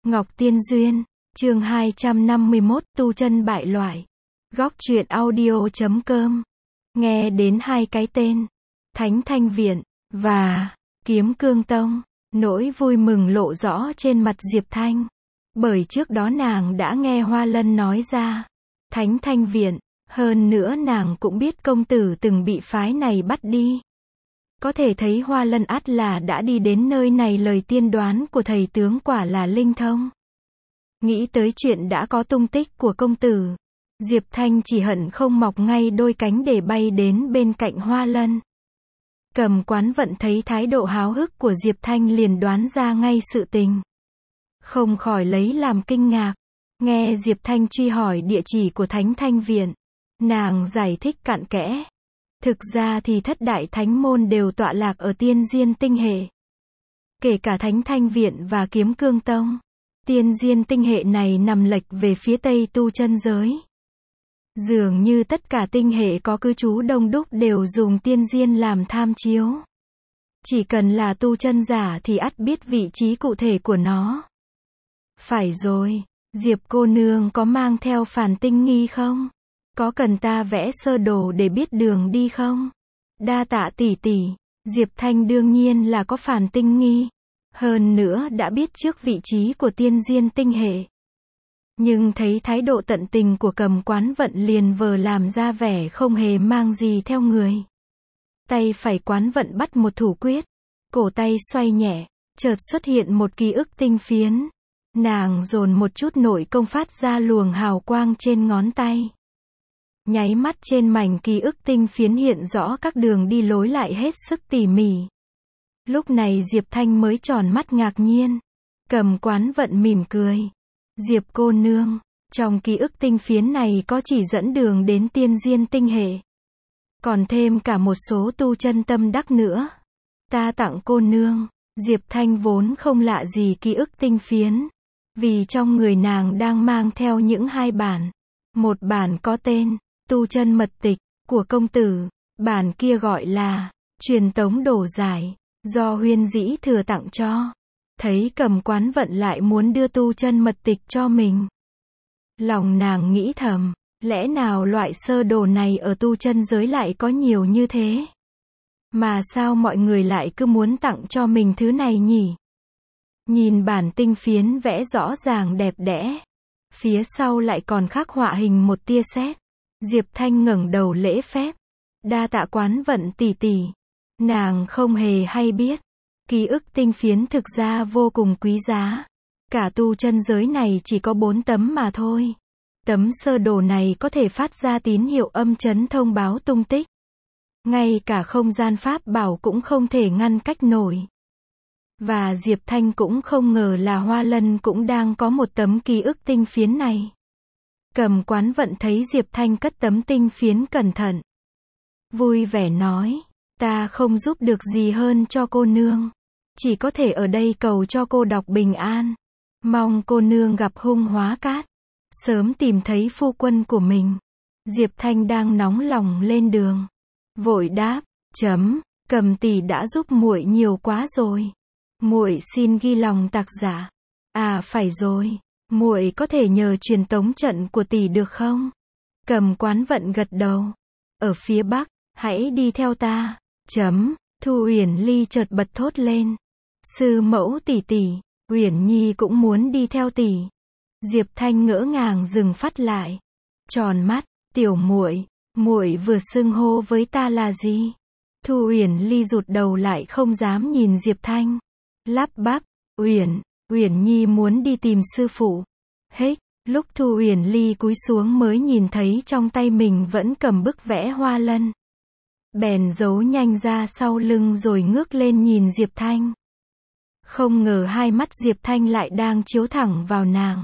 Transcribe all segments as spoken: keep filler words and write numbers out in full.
Ngọc Tiên Duyên, chương hai trăm năm mươi mốt, tu chân bại loại. Góc truyện audio chấm com. Nghe đến hai cái tên, Thánh Thanh Viện, và Kiếm Cương Tông, nỗi vui mừng lộ rõ trên mặt Diệp Thanh. Bởi trước đó nàng đã nghe Hoa Lân nói ra, Thánh Thanh Viện, hơn nữa nàng cũng biết công tử từng bị phái này bắt đi. Có thể thấy Hoa Lân ắt là đã đi đến nơi này, lời tiên đoán của thầy tướng quả là linh thông. Nghĩ tới chuyện đã có tung tích của công tử, Diệp Thanh chỉ hận không mọc ngay đôi cánh để bay đến bên cạnh Hoa Lân. Cầm Quán Vận thấy thái độ háo hức của Diệp Thanh liền đoán ra ngay sự tình. Không khỏi lấy làm kinh ngạc. Nghe Diệp Thanh truy hỏi địa chỉ của Thánh Thanh Viện, nàng giải thích cặn kẽ. Thực ra thì thất đại thánh môn đều tọa lạc ở Tiên Diên Tinh Hệ. Kể cả Thánh Thanh Viện và Kiếm Cương Tông. Tiên Diên Tinh Hệ này nằm lệch về phía tây tu chân giới. Dường như tất cả tinh hệ có cư trú đông đúc đều dùng tiên diên làm tham chiếu. Chỉ cần là tu chân giả thì ắt biết vị trí cụ thể của nó. Phải rồi, Diệp cô nương có mang theo phản tinh nghi không? Có cần ta vẽ sơ đồ để biết đường đi không? Đa tạ tỷ tỷ. Diệp Thanh đương nhiên là có phản tinh nghi. Hơn nữa đã biết trước vị trí của tiên diên tinh hệ. Nhưng thấy thái độ tận tình của Cầm Quán Vận liền vờ làm ra vẻ không hề mang gì theo người. Tay phải Quán Vận bắt một thủ quyết. Cổ tay xoay nhẹ, chợt xuất hiện một ký ức tinh phiến. Nàng dồn một chút nội công phát ra luồng hào quang trên ngón tay. Nháy mắt trên mảnh ký ức tinh phiến hiện rõ các đường đi lối lại hết sức tỉ mỉ. Lúc này Diệp Thanh mới tròn mắt ngạc nhiên. Cầm Quán Vận mỉm cười. Diệp cô nương, trong ký ức tinh phiến này có chỉ dẫn đường đến tiên diên tinh hệ. Còn thêm cả một số tu chân tâm đắc nữa. Ta tặng cô nương. Diệp Thanh vốn không lạ gì ký ức tinh phiến. Vì trong người nàng đang mang theo những hai bản. Một bản có tên, Tu chân mật tịch, của công tử. Bản kia gọi là, Truyền tống đồ giải, do Huyên Dĩ thừa tặng cho. Thấy Cầm Quán Vận lại muốn đưa tu chân mật tịch cho mình. Lòng nàng nghĩ thầm, lẽ nào loại sơ đồ này ở tu chân giới lại có nhiều như thế? Mà sao mọi người lại cứ muốn tặng cho mình thứ này nhỉ? Nhìn bản tinh phiến vẽ rõ ràng đẹp đẽ. Phía sau lại còn khắc họa hình một tia sét. Diệp Thanh ngẩng đầu lễ phép. Đa tạ Quán Vận tỷ tỷ. Nàng không hề hay biết. Ký ức tinh phiến thực ra vô cùng quý giá. Cả tu chân giới này chỉ có bốn tấm mà thôi. Tấm sơ đồ này có thể phát ra tín hiệu âm chấn thông báo tung tích. Ngay cả không gian pháp bảo cũng không thể ngăn cách nổi. Và Diệp Thanh cũng không ngờ là Hoa Lân cũng đang có một tấm ký ức tinh phiến này. Cầm Quán Vận thấy Diệp Thanh cất tấm tinh phiến cẩn thận. Vui vẻ nói, ta không giúp được gì hơn cho cô nương. Chỉ có thể ở đây cầu cho cô đọc bình an. Mong cô nương gặp hung hóa cát. Sớm tìm thấy phu quân của mình. Diệp Thanh đang nóng lòng lên đường. Vội đáp, chấm, Cầm tỷ đã giúp muội nhiều quá rồi. Muội xin ghi lòng tạc giả. À phải rồi, muội có thể nhờ truyền tống trận của tỷ được không? Cầm Quán Vận gật đầu. Ở phía bắc, hãy đi theo ta. Chấm, Thu Uyển Ly chợt bật thốt lên. Sư mẫu tỷ tỷ, Uyển Nhi cũng muốn đi theo tỷ. Diệp Thanh ngỡ ngàng dừng phát lại. Tròn mắt, tiểu muội, muội vừa xưng hô với ta là gì? Thu Uyển Ly rụt đầu lại không dám nhìn Diệp Thanh. Lắp bắp, Uyển, Uyển Nhi muốn đi tìm sư phụ. Hết, lúc Thu Uyển Ly cúi xuống mới nhìn thấy trong tay mình vẫn cầm bức vẽ Hoa Lân. Bèn giấu nhanh ra sau lưng rồi ngước lên nhìn Diệp Thanh. Không ngờ hai mắt Diệp Thanh lại đang chiếu thẳng vào nàng.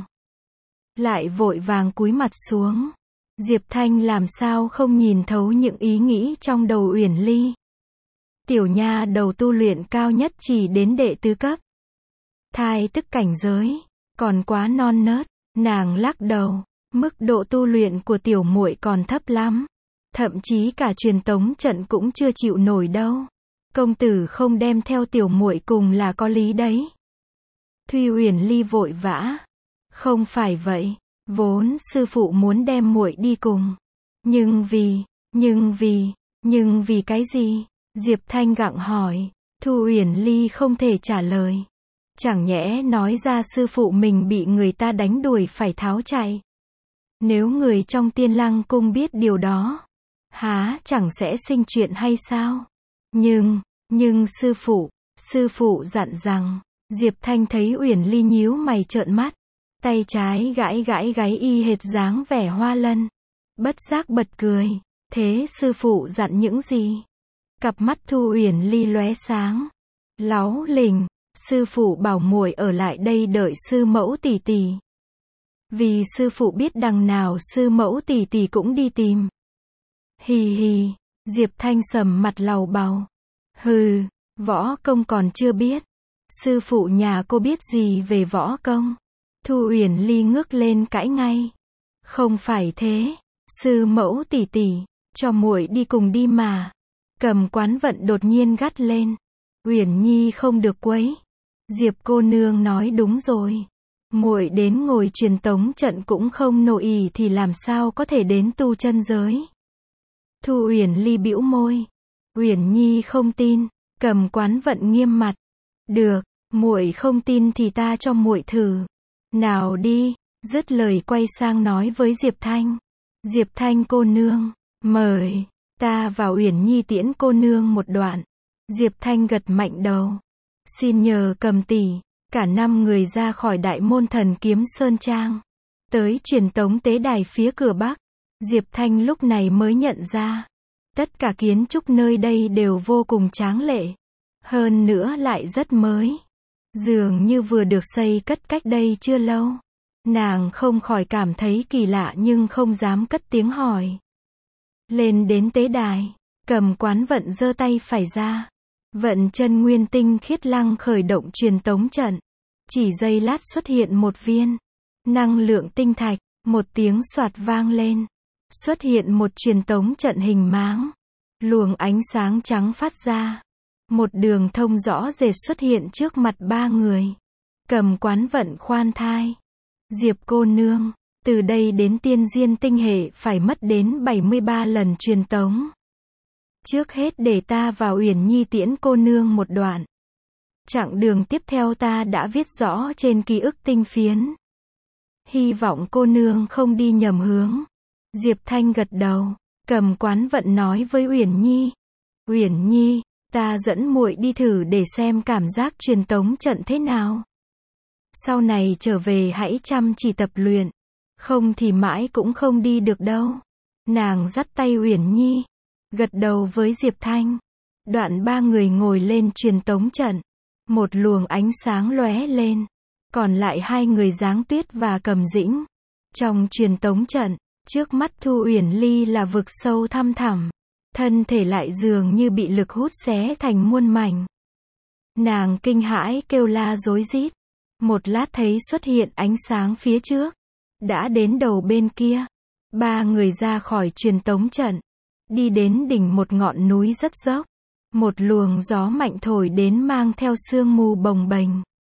Lại vội vàng cúi mặt xuống. Diệp Thanh làm sao không nhìn thấu những ý nghĩ trong đầu Uyển Ly. Tiểu nha đầu tu luyện cao nhất chỉ đến đệ tứ cấp. Thai tức cảnh giới, còn quá non nớt. Nàng lắc đầu, mức độ tu luyện của tiểu muội còn thấp lắm. Thậm chí cả truyền tống trận cũng chưa chịu nổi đâu. Công tử không đem theo tiểu muội cùng là có lý đấy. Thuy Uyển Ly vội vã. Không phải vậy, vốn sư phụ muốn đem muội đi cùng. Nhưng vì, nhưng vì, nhưng vì cái gì? Diệp Thanh gặng hỏi. Thu Uyển Ly không thể trả lời. Chẳng nhẽ nói ra sư phụ mình bị người ta đánh đuổi phải tháo chạy. Nếu người trong Tiên Lăng cung biết điều đó, há chẳng sẽ sinh chuyện hay sao? Nhưng, nhưng sư phụ, sư phụ dặn rằng, Diệp Thanh thấy Uyển Ly nhíu mày trợn mắt, tay trái gãi gãi gáy y hệt dáng vẻ Hoa Lân. Bất giác bật cười, thế sư phụ dặn những gì? Cặp mắt Thu Uyển Ly lóe sáng, láu lình, sư phụ bảo muội ở lại đây đợi sư mẫu tỷ tỷ. Vì sư phụ biết đằng nào sư mẫu tỷ tỷ cũng đi tìm. Hì hì, Diệp Thanh sầm mặt lầu bầu. Hừ, võ công còn chưa biết. Sư phụ nhà cô biết gì về võ công? Thu Uyển Ly ngước lên cãi ngay. Không phải thế, sư mẫu tỷ tỷ, cho muội đi cùng đi mà. Cầm Quán Vận đột nhiên gắt lên. Uyển Nhi không được quấy. Diệp cô nương nói đúng rồi. Muội đến ngồi truyền tống trận cũng không nổi ỉ thì làm sao có thể đến tu chân giới? Thu Uyển Ly bĩu môi. Uyển Nhi không tin. Cầm Quán Vận nghiêm mặt. Được, muội không tin thì ta cho muội thử. Nào đi, dứt lời quay sang nói với Diệp Thanh. Diệp Thanh cô nương, mời, ta và Uyển Nhi tiễn cô nương một đoạn. Diệp Thanh gật mạnh đầu. Xin nhờ Cầm tỷ. Cả năm người ra khỏi đại môn Thần Kiếm Sơn Trang. Tới truyền tống tế đài phía cửa Bắc. Diệp Thanh lúc này mới nhận ra. Tất cả kiến trúc nơi đây đều vô cùng tráng lệ. Hơn nữa lại rất mới. Dường như vừa được xây cất cách đây chưa lâu. Nàng không khỏi cảm thấy kỳ lạ nhưng không dám cất tiếng hỏi. Lên đến tế đài, Cầm Quán Vận giơ tay phải ra. Vận chân nguyên tinh khiết lăng khởi động truyền tống trận. Chỉ giây lát xuất hiện một viên năng lượng tinh thạch, một tiếng xoạt vang lên. Xuất hiện một truyền tống trận hình máng. Luồng ánh sáng trắng phát ra. Một đường thông rõ rệt xuất hiện trước mặt ba người. Cầm Quán Vận khoan thai. Diệp cô nương, từ đây đến Tiên Diên tinh hệ phải mất đến bảy mươi ba lần truyền tống. Trước hết để ta và Uyển Nhi tiễn cô nương một đoạn. Chặng đường tiếp theo ta đã viết rõ trên ký ức tinh phiến. Hy vọng cô nương không đi nhầm hướng. Diệp Thanh gật đầu. Cầm Quán Vận nói với Uyển Nhi. Uyển Nhi, ta dẫn muội đi thử để xem cảm giác truyền tống trận thế nào. Sau này trở về hãy chăm chỉ tập luyện. Không thì mãi cũng không đi được đâu. Nàng dắt tay Uyển Nhi. Gật đầu với Diệp Thanh. Đoạn ba người ngồi lên truyền tống trận. Một luồng ánh sáng lóe lên. Còn lại hai người Giáng Tuyết và Cầm Dĩnh. Trong truyền tống trận, trước mắt Thu Uyển Ly là vực sâu thăm thẳm. Thân thể lại dường như bị lực hút xé thành muôn mảnh. Nàng kinh hãi kêu la rối rít. Một lát thấy xuất hiện ánh sáng phía trước. Đã đến đầu bên kia. Ba người ra khỏi truyền tống trận. Đi đến đỉnh một ngọn núi rất dốc. Một luồng gió mạnh thổi đến mang theo sương mù bồng bềnh.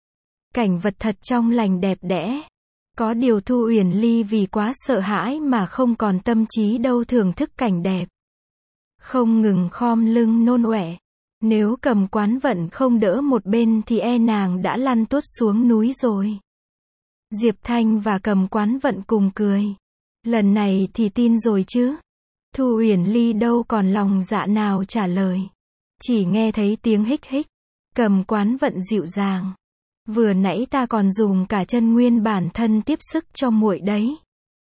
Cảnh vật thật trong lành đẹp đẽ. Có điều Thu Uyển Ly vì quá sợ hãi mà không còn tâm trí đâu thưởng thức cảnh đẹp. Không ngừng khom lưng nôn ọe. Nếu Cầm Quán Vận không đỡ một bên thì e nàng đã lăn tuốt xuống núi rồi. Diệp Thanh và Cầm Quán Vận cùng cười. Lần này thì tin rồi chứ. Thu Uyển Ly đâu còn lòng dạ nào trả lời. Chỉ nghe thấy tiếng hích hích. Cầm Quán Vận dịu dàng. Vừa nãy ta còn dùng cả chân nguyên bản thân tiếp sức cho muội đấy.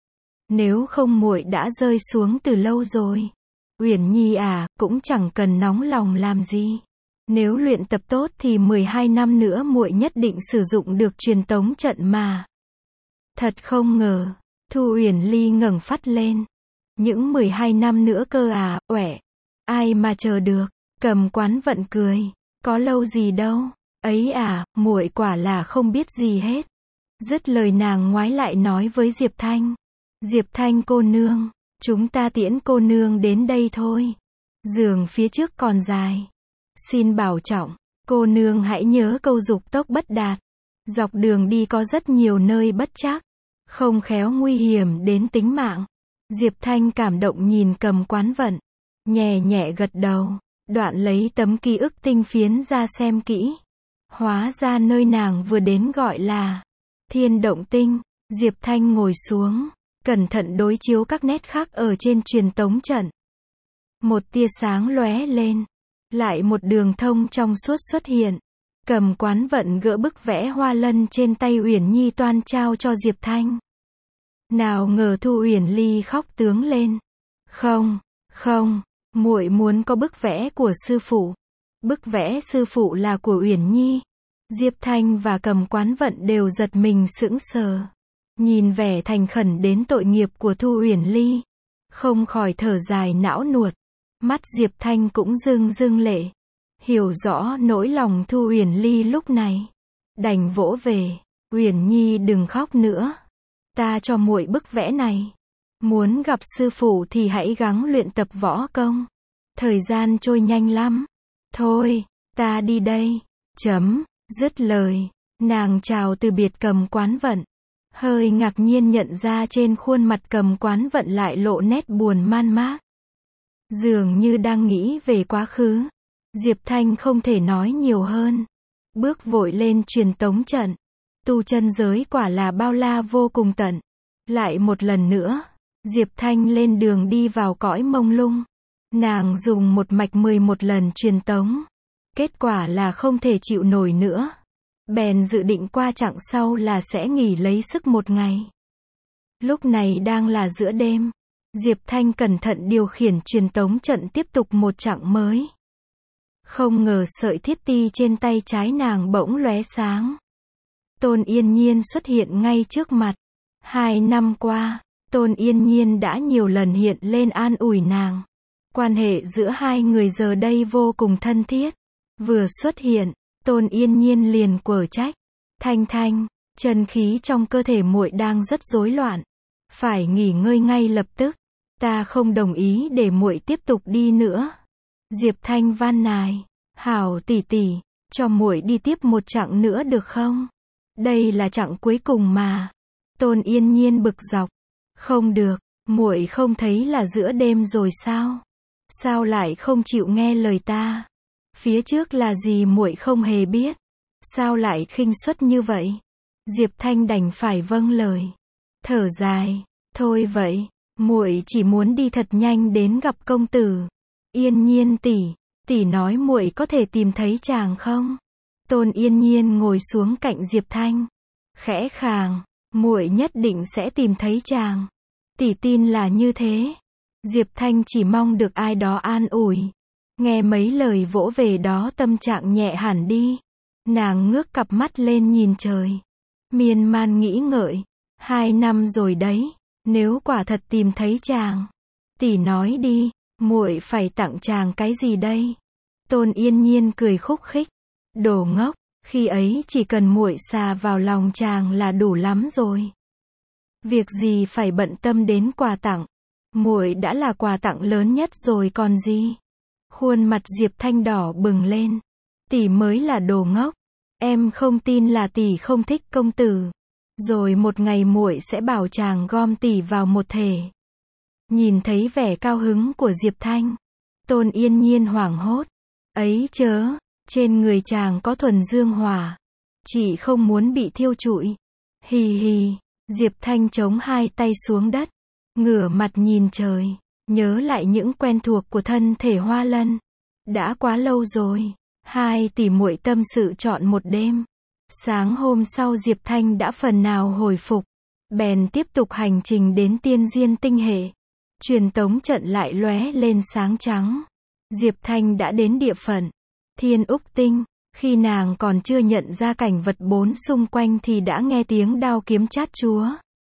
Nếu không muội đã rơi xuống từ lâu rồi. Uyển Nhi à, cũng chẳng cần nóng lòng làm gì. Nếu luyện tập tốt thì mười hai năm nữa muội nhất định sử dụng được truyền tống trận mà. Thật không ngờ. Thu Uyển Ly ngẩng phát lên. Những mười hai năm nữa cơ à, uể. Ai mà chờ được. Cầm Quán Vận cười. Có lâu gì đâu. Ấy à, muội quả là không biết gì hết. Dứt lời nàng ngoái lại nói với Diệp Thanh. Diệp Thanh cô nương, chúng ta tiễn cô nương đến đây thôi. Giường phía trước còn dài. Xin bảo trọng, cô nương hãy nhớ câu dục tốc bất đạt. Dọc đường đi có rất nhiều nơi bất trắc, không khéo nguy hiểm đến tính mạng. Diệp Thanh cảm động nhìn Cầm Quán Vận, nhẹ nhẹ gật đầu, đoạn lấy tấm ký ức tinh phiến ra xem kỹ. Hóa ra nơi nàng vừa đến gọi là Thiên Động Tinh. Diệp Thanh ngồi xuống, cẩn thận đối chiếu các nét khắc ở trên truyền tống trận. Một tia sáng lóe lên, lại một đường thông trong suốt xuất hiện. Cầm Quán Vận gỡ bức vẽ hoa lân trên tay Uyển Nhi toan trao cho Diệp Thanh. Nào ngờ Thu Uyển Ly khóc tướng lên. Không, không, muội muốn có bức vẽ của sư phụ. Bức vẽ sư phụ là của Uyển Nhi. Diệp Thanh và Cầm Quán Vận đều giật mình sững sờ. Nhìn vẻ thành khẩn đến tội nghiệp của Thu Uyển Ly, không khỏi thở dài não nuột. Mắt Diệp Thanh cũng rưng rưng lệ. Hiểu rõ nỗi lòng Thu Uyển Ly lúc này, đành vỗ về. Uyển Nhi đừng khóc nữa. Ta cho muội bức vẽ này. Muốn gặp sư phụ thì hãy gắng luyện tập võ công. Thời gian trôi nhanh lắm. Thôi, ta đi đây. Chấm, dứt lời. Nàng chào từ biệt Cầm Quán Vận. Hơi ngạc nhiên nhận ra trên khuôn mặt Cầm Quán Vận lại lộ nét buồn man mác. Dường như đang nghĩ về quá khứ. Diệp Thanh không thể nói nhiều hơn. Bước vội lên truyền tống trận. Tu chân giới quả là bao la vô cùng tận. Lại một lần nữa, Diệp Thanh lên đường đi vào cõi mông lung. Nàng dùng một mạch mười một lần truyền tống. Kết quả là không thể chịu nổi nữa. Bèn dự định qua chặng sau là sẽ nghỉ lấy sức một ngày. Lúc này đang là giữa đêm. Diệp Thanh cẩn thận điều khiển truyền tống trận tiếp tục một chặng mới. Không ngờ sợi thiết ti trên tay trái nàng bỗng lóe sáng. Tôn Yên Nhiên xuất hiện ngay trước mặt. Hai năm qua, Tôn Yên Nhiên đã nhiều lần hiện lên an ủi nàng. Quan hệ giữa hai người giờ đây vô cùng thân thiết. Vừa xuất hiện, Tôn Yên Nhiên liền quở trách. Thanh Thanh, chân khí trong cơ thể muội đang rất rối loạn. Phải nghỉ ngơi ngay lập tức. Ta không đồng ý để muội tiếp tục đi nữa. Diệp Thanh van nài. Hảo tỷ tỷ, cho muội đi tiếp một chặng nữa được không? Đây là chặng cuối cùng mà. Tôn Yên Nhiên bực dọc. Không được, muội không thấy là giữa đêm rồi sao? Sao lại không chịu nghe lời ta? Phía trước là gì muội không hề biết. Sao lại khinh suất như vậy? Diệp Thanh đành phải vâng lời. Thở dài, thôi vậy, muội chỉ muốn đi thật nhanh đến gặp công tử. Yên Nhiên tỷ, tỷ nói muội có thể tìm thấy chàng không? Tôn Yên Nhiên ngồi xuống cạnh Diệp Thanh, khẽ khàng, muội nhất định sẽ tìm thấy chàng. Tỷ tin là như thế. Diệp Thanh chỉ mong được ai đó an ủi. Nghe mấy lời vỗ về đó tâm trạng nhẹ hẳn đi. Nàng ngước cặp mắt lên nhìn trời. Miên man nghĩ ngợi. Hai năm rồi đấy. Nếu quả thật tìm thấy chàng, tỷ nói đi, muội phải tặng chàng cái gì đây? Tôn Yên Nhiên cười khúc khích. Đồ ngốc, khi ấy chỉ cần muội xà vào lòng chàng là đủ lắm rồi. Việc gì phải bận tâm đến quà tặng? Muội đã là quà tặng lớn nhất rồi còn gì? Khuôn mặt Diệp Thanh đỏ bừng lên. Tỷ mới là đồ ngốc. Em không tin là tỷ không thích công tử. Rồi một ngày muội sẽ bảo chàng gom tỷ vào một thể. Nhìn thấy vẻ cao hứng của Diệp Thanh, Tôn Yên Nhiên hoảng hốt. Ấy chớ, trên người chàng có thuần dương hỏa. Chị không muốn bị thiêu trụi. Hì hì, Diệp Thanh chống hai tay xuống đất, ngửa mặt nhìn trời, nhớ lại những quen thuộc của thân thể Hoa Lân. Đã quá lâu rồi. Hai tỷ muội tâm sự trọn một đêm. Sáng hôm sau Diệp Thanh đã phần nào hồi phục, bèn tiếp tục hành trình đến Tiên Diên tinh hệ. Truyền tống trận lại lóe lên sáng trắng. Diệp Thanh đã đến địa phận Thiên Úc Tinh. Khi nàng còn chưa nhận ra cảnh vật bốn xung quanh thì đã nghe tiếng đao kiếm chát chúa.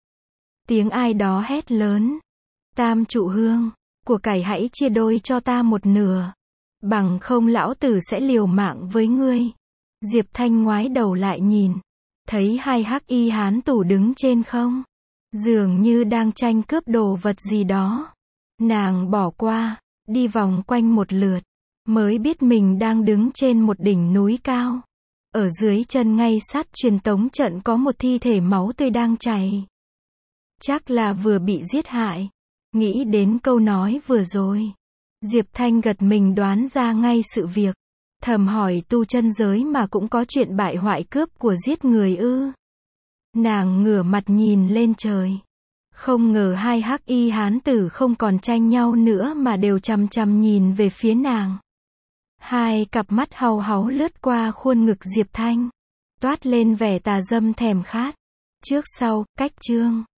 Tiếng ai đó hét lớn. Tam trụ hương, của cải hãy chia đôi cho ta một nửa. Bằng không lão tử sẽ liều mạng với ngươi. Diệp Thanh ngoái đầu lại nhìn. Thấy hai hắc y hán tủ đứng trên không. Dường như đang tranh cướp đồ vật gì đó. Nàng bỏ qua, đi vòng quanh một lượt. Mới biết mình đang đứng trên một đỉnh núi cao. ở dưới chân ngay sát truyền tống trận có một thi thể máu tươi đang chảy. Chắc là vừa bị giết hại. Nghĩ đến câu nói vừa rồi, Diệp Thanh gật mình đoán ra ngay sự việc. Thầm hỏi tu chân giới mà cũng có chuyện bại hoại cướp của giết người ư? Nàng ngửa mặt nhìn lên trời. Không ngờ hai hắc y hán tử không còn tranh nhau nữa mà đều chằm chằm nhìn về phía nàng. Hai cặp mắt hau háu lướt qua khuôn ngực Diệp Thanh, toát lên vẻ tà dâm thèm khát. Trước sau, cách chương.